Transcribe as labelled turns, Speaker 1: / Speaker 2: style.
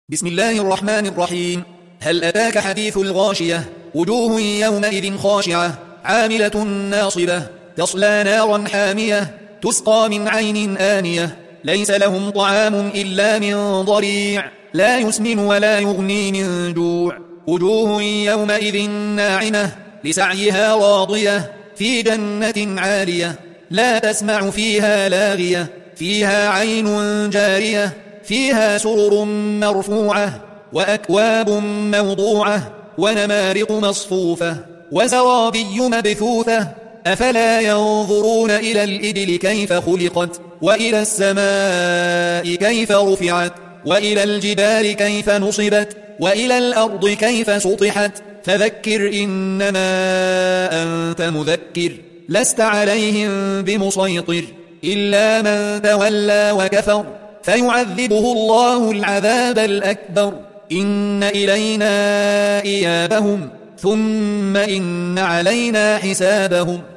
Speaker 1: بسم الله الرحمن الرحيم. هل أتاك حديث الغاشية؟ وجوه يومئذ خاشعة عاملة ناصبة تصلى نارا حامية تسقى من عين آنية ليس لهم طعام إلا من ضريع لا يسمن ولا يغني من جوع. وجوه يومئذ ناعمة لسعيها راضية في جنة عالية لا تسمع فيها لاغية فيها عين جارية فيها سرر مرفوعة وأكواب موضوعة ونمارق مصفوفة وزرابي مبثوثة. أفلا ينظرون إلى الإبل كيف خلقت وإلى السماء كيف رفعت وإلى الجبال كيف نصبت وإلى الأرض كيف سطحت فذكر إنما أنت مذكر لست عليهم بمسيطر إلا من تولى وكفر فيعذبه الله العذاب الأكبر. إن إلينا إيابهم ثم إن علينا حسابهم.